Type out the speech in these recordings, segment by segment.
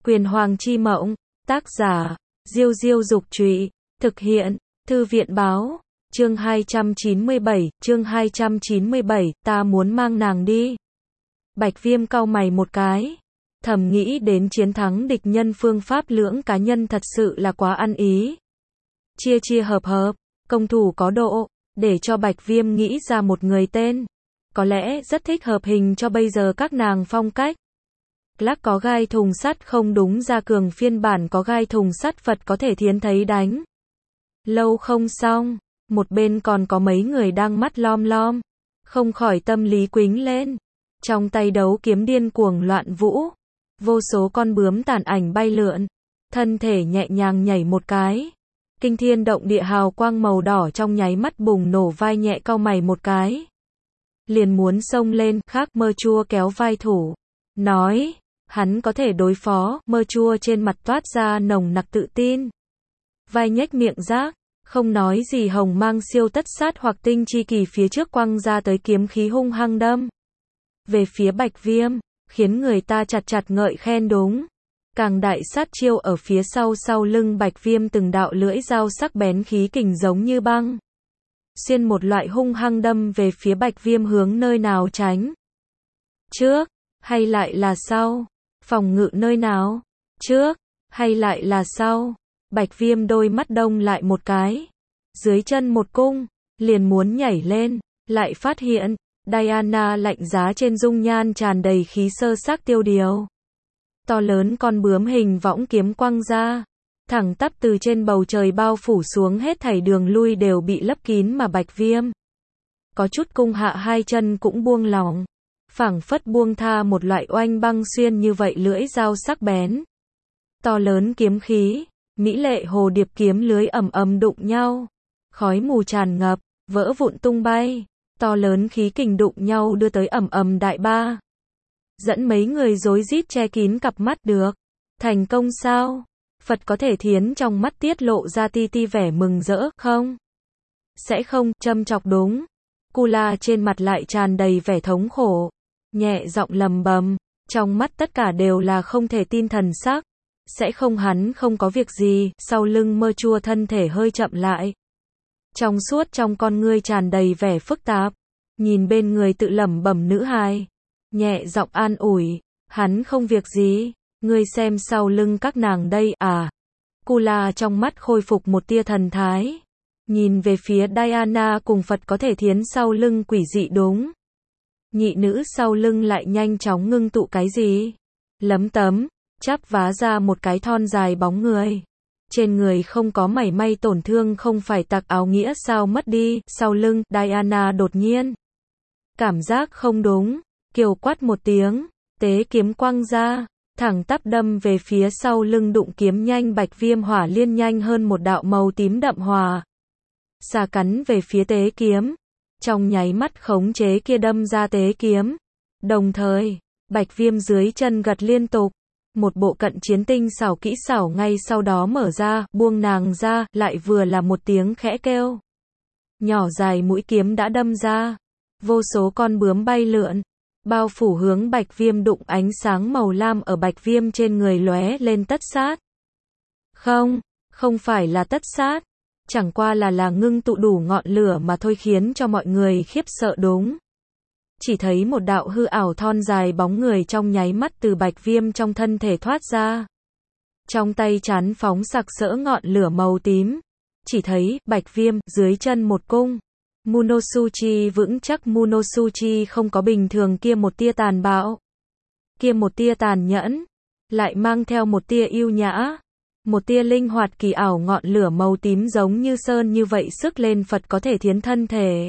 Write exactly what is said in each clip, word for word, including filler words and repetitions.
Quyền Hoàng chi mộng, tác giả, Diêu Diêu Dục Trụy, thực hiện, Thư viện Báo, chương hai trăm chín mươi bảy, chương hai trăm chín mươi bảy, ta muốn mang nàng đi. Bạch Viêm cau mày một cái, thầm nghĩ đến chiến thắng địch nhân phương pháp lưỡng cá nhân thật sự là quá ăn ý. Chia chia hợp hợp, công thủ có độ, để cho Bạch Viêm nghĩ ra một người tên. Có lẽ rất thích hợp hình cho bây giờ các nàng phong cách. Lắc có gai thùng sắt không đúng ra cường phiên bản có gai thùng sắt Phật có thể thiến thấy đánh. Lâu không xong, một bên còn có mấy người đang mắt lom lom, không khỏi tâm lý quính lên. Trong tay đấu kiếm điên cuồng loạn vũ, vô số con bướm tàn ảnh bay lượn, thân thể nhẹ nhàng nhảy một cái. Kinh thiên động địa hào quang màu đỏ trong nháy mắt bùng nổ, vai nhẹ cau mày một cái. Liền muốn xông lên, khác Mơ Chua kéo vai thủ, nói, hắn có thể đối phó. Mơ Chua trên mặt toát ra nồng nặc tự tin. Vai nhếch miệng rác, không nói gì hồng mang siêu tất sát hoặc tinh chi kỳ phía trước quăng ra tới kiếm khí hung hăng đâm về phía Bạch Viêm, khiến người ta chặt chặt ngợi khen đúng. Càng đại sát chiêu ở phía sau sau lưng Bạch Viêm từng đạo lưỡi dao sắc bén khí kình giống như băng. Xuyên một loại hung hăng đâm về phía Bạch Viêm hướng nơi nào tránh. Trước, hay lại là sau? Phòng ngự nơi nào? Trước, hay lại là sau? Bạch Viêm đôi mắt đông lại một cái. Dưới chân một cung, liền muốn nhảy lên, lại phát hiện, Diana lạnh giá trên dung nhan tràn đầy khí sơ sắc tiêu điều. To lớn con bướm hình võng kiếm quăng ra, thẳng tắp từ trên bầu trời bao phủ xuống, hết thảy đường lui đều bị lấp kín mà Bạch Viêm có chút cung hạ hai chân cũng buông lỏng, phảng phất buông tha một loại oanh băng xuyên như vậy lưỡi dao sắc bén. To lớn kiếm khí, mỹ lệ hồ điệp kiếm lưới ầm ầm đụng nhau, khói mù tràn ngập, vỡ vụn tung bay, to lớn khí kình đụng nhau đưa tới ầm ầm đại ba. Dẫn mấy người rối rít che kín cặp mắt được. Thành công sao? Phật có thể thiến trong mắt tiết lộ ra ti ti vẻ mừng rỡ, không? Sẽ không, châm chọc đúng. Kula trên mặt lại tràn đầy vẻ thống khổ, nhẹ giọng lầm bầm, trong mắt tất cả đều là không thể tin thần sắc. Sẽ không, hắn không có việc gì. Sau lưng Mơ Chua thân thể hơi chậm lại, trong suốt trong con ngươi tràn đầy vẻ phức tạp, nhìn bên người tự lẩm bẩm nữ hài, nhẹ giọng an ủi, hắn không việc gì, ngươi xem sau lưng các nàng đây à. Kula trong mắt khôi phục một tia thần thái, nhìn về phía Diana cùng Phật có thể thiến sau lưng quỷ dị đúng. Nhị nữ sau lưng lại nhanh chóng ngưng tụ cái gì? Lấm tấm, chắp vá ra một cái thon dài bóng người. Trên người không có mảy may tổn thương, không phải tặc áo nghĩa sao mất đi. Sau lưng, Diana đột nhiên cảm giác không đúng, kiều quát một tiếng, tế kiếm quăng ra, thẳng tắp đâm về phía sau lưng đụng kiếm nhanh Bạch Viêm. Hỏa liên nhanh hơn một đạo màu tím đậm hòa xà cắn về phía tế kiếm, trong nháy mắt khống chế kia đâm ra tế kiếm. Đồng thời, Bạch Viêm dưới chân gật liên tục, một bộ cận chiến tinh xảo kỹ xảo ngay sau đó mở ra, buông nàng ra, lại vừa là một tiếng khẽ kêu nhỏ dài, mũi kiếm đã đâm ra, vô số con bướm bay lượn, bao phủ hướng Bạch Viêm, đụng ánh sáng màu lam ở Bạch Viêm trên người lóe lên tất sát. Không, không phải là tất sát, chẳng qua là là ngưng tụ đủ ngọn lửa mà thôi, khiến cho mọi người khiếp sợ đúng. Chỉ thấy một đạo hư ảo thon dài bóng người trong nháy mắt từ Bạch Viêm trong thân thể thoát ra. Trong tay chán phóng sặc sỡ ngọn lửa màu tím. Chỉ thấy, Bạch Viêm, dưới chân một cung. Munosuchi vững chắc, Munosuchi không có bình thường kia một tia tàn bạo, kia một tia tàn nhẫn, lại mang theo một tia yêu nhã, một tia linh hoạt kỳ ảo. Ngọn lửa màu tím giống như sơn như vậy sức lên Phật có thể thiến thân thể,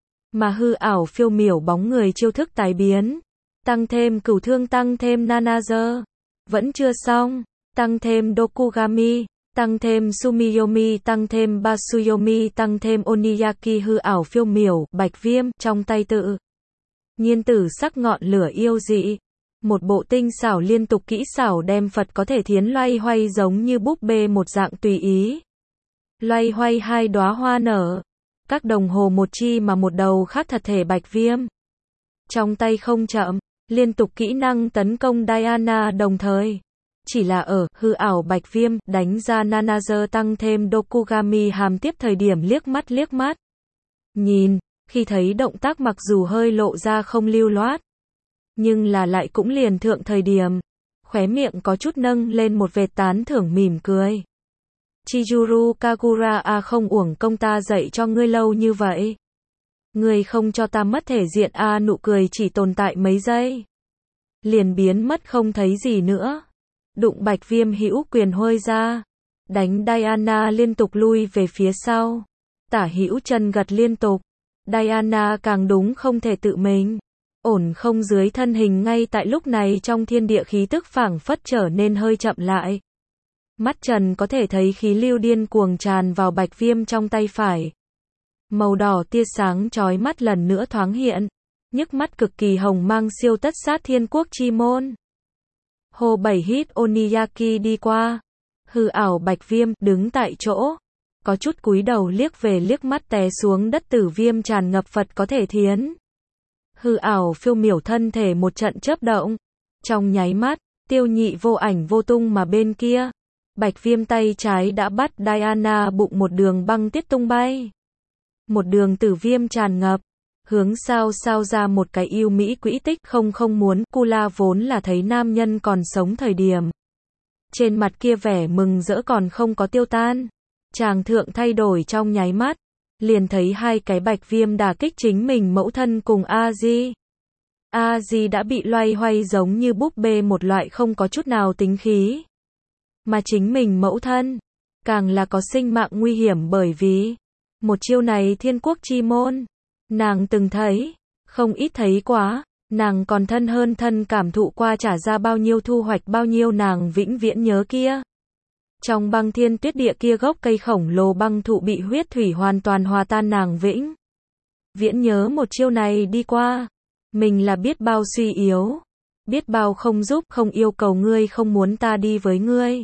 mà hư ảo phiêu miểu bóng người chiêu thức tái biến, tăng thêm cửu thương, tăng thêm Nanager, vẫn chưa xong, tăng thêm Dokugami, tăng thêm Sumiyomi, tăng thêm Basuyomi, tăng thêm Oniyaki. Hư ảo phiêu miểu, Bạch Viêm, trong tay tự nhiên tử sắc ngọn lửa yêu dị, một bộ tinh xảo liên tục kỹ xảo đem Phật có thể thiến loay hoay giống như búp bê một dạng tùy ý. Loay hoay hai đóa hoa nở, các đồng hồ một chi mà một đầu khác thật thể Bạch Viêm. Trong tay không chậm, liên tục kỹ năng tấn công Diana đồng thời. Chỉ là ở, hư ảo bạch viêm, đánh ra Nanager tăng thêm Dokugami hàm tiếp thời điểm liếc mắt liếc mắt. Nhìn, khi thấy động tác mặc dù hơi lộ ra không lưu loát. Nhưng là lại cũng liền thượng thời điểm. Khóe miệng có chút nâng lên một vệt tán thưởng mỉm cười. Chizuru Kagura à không uổng công ta dạy cho ngươi lâu như vậy. Ngươi không cho ta mất thể diện à nụ cười chỉ tồn tại mấy giây. Liền biến mất không thấy gì nữa. Đụng bạch viêm hữu quyền hôi ra. Đánh Diana liên tục lui về phía sau. Tả hữu chân gật liên tục. Diana càng đúng không thể tự mình. Ổn không dưới thân hình ngay tại lúc này trong thiên địa khí tức phảng phất trở nên hơi chậm lại. Mắt Trần có thể thấy khí lưu điên cuồng tràn vào bạch viêm trong tay phải. Màu đỏ tia sáng chói mắt lần nữa thoáng hiện. Nhức mắt cực kỳ hồng mang siêu tất sát thiên quốc chi môn. Hồ bảy hít Oniyaki đi qua. Hư ảo bạch viêm đứng tại chỗ. Có chút cúi đầu liếc về liếc mắt té xuống đất tử viêm tràn ngập Phật có thể thiến. Hư ảo phiêu miểu thân thể một trận chớp động. Trong nháy mắt, tiêu nhị vô ảnh vô tung mà bên kia. Bạch viêm tay trái đã bắt Diana bụng một đường băng tiết tung bay. Một đường tử viêm tràn ngập. Hướng sao sao ra một cái yêu mỹ quỹ tích không không muốn. Kula vốn là thấy nam nhân còn sống thời điểm. Trên mặt kia vẻ mừng rỡ còn không có tiêu tan. Chàng thượng thay đổi trong nháy mắt. Liền thấy hai cái bạch viêm đả kích chính mình mẫu thân cùng A-di. A-di đã bị loay hoay giống như búp bê một loại không có chút nào tính khí. Mà chính mình mẫu thân, càng là có sinh mạng nguy hiểm bởi vì một chiêu này thiên quốc chi môn. Nàng từng thấy, không ít thấy quá, nàng còn thân hơn thân cảm thụ qua trả ra bao nhiêu thu hoạch bao nhiêu nàng vĩnh viễn nhớ kia. Trong băng thiên tuyết địa kia gốc cây khổng lồ băng thụ bị huyết thủy hoàn toàn hòa tan nàng vĩnh. Viễn nhớ một chiêu này đi qua. Mình là biết bao suy yếu. Biết bao không giúp, không yêu cầu ngươi không muốn ta đi với ngươi.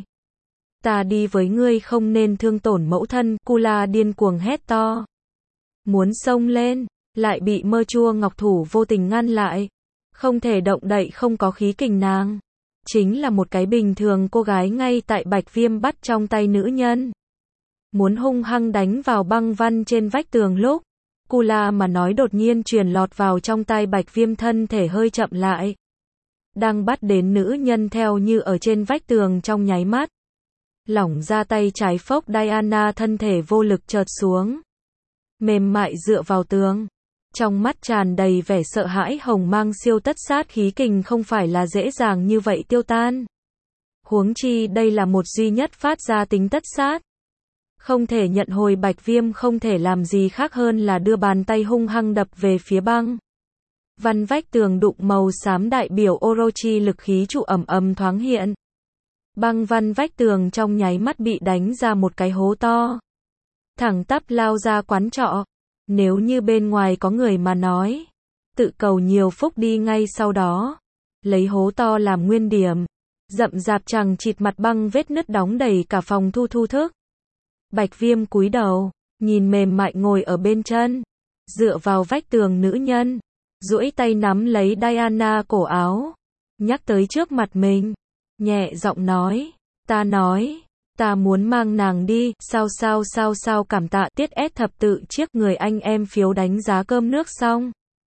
Ta đi với ngươi không nên thương tổn mẫu thân, Kula điên cuồng hét to. Muốn xông lên, lại bị mơ chua ngọc thủ vô tình ngăn lại. Không thể động đậy không có khí kình nàng. Chính là một cái bình thường cô gái ngay tại bạch viêm bắt trong tay nữ nhân. Muốn hung hăng đánh vào băng văn trên vách tường lúc. Kula mà nói đột nhiên truyền lọt vào trong tai bạch viêm thân thể hơi chậm lại. Đang bắt đến nữ nhân theo như ở trên vách tường trong nháy mắt. Lỏng ra tay trái phốc Diana thân thể vô lực chợt xuống. Mềm mại dựa vào tường. Trong mắt tràn đầy vẻ sợ hãi hồng mang siêu tất sát khí kình không phải là dễ dàng như vậy tiêu tan. Huống chi đây là một duy nhất phát ra tính tất sát. Không thể nhận hồi bạch viêm không thể làm gì khác hơn là đưa bàn tay hung hăng đập về phía băng. Văn vách tường đụng màu xám đại biểu Orochi lực khí trụ ầm ầm thoáng hiện. Băng văn vách tường trong nháy mắt bị đánh ra một cái hố to. Thẳng tắp lao ra quán trọ. Nếu như bên ngoài có người mà nói, tự cầu nhiều phúc đi ngay sau đó. Lấy hố to làm nguyên điểm. Rậm rạp chằng chịt mặt băng vết nứt đóng đầy cả phòng thu thu thức. Bạch viêm cúi đầu, nhìn mềm mại ngồi ở bên chân. Dựa vào vách tường nữ nhân. Duỗi tay nắm lấy Diana cổ áo. Nhắc tới trước mặt mình. Nhẹ giọng nói. Ta nói. Ta muốn mang nàng đi. Sao sao sao sao cảm tạ tiết ép thập tự chiếc người anh em phiếu đánh giá cơm nước xong.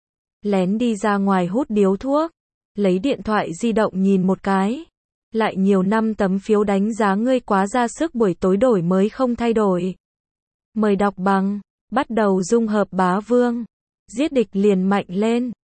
Lén đi ra ngoài hút điếu thuốc. Lấy điện thoại di động nhìn một cái. Lại nhiều năm tấm phiếu đánh giá ngươi quá ra sức buổi tối đổi mới không thay đổi. Mời đọc bằng. Bắt đầu dung hợp bá vương. Giết địch liền mạnh lên.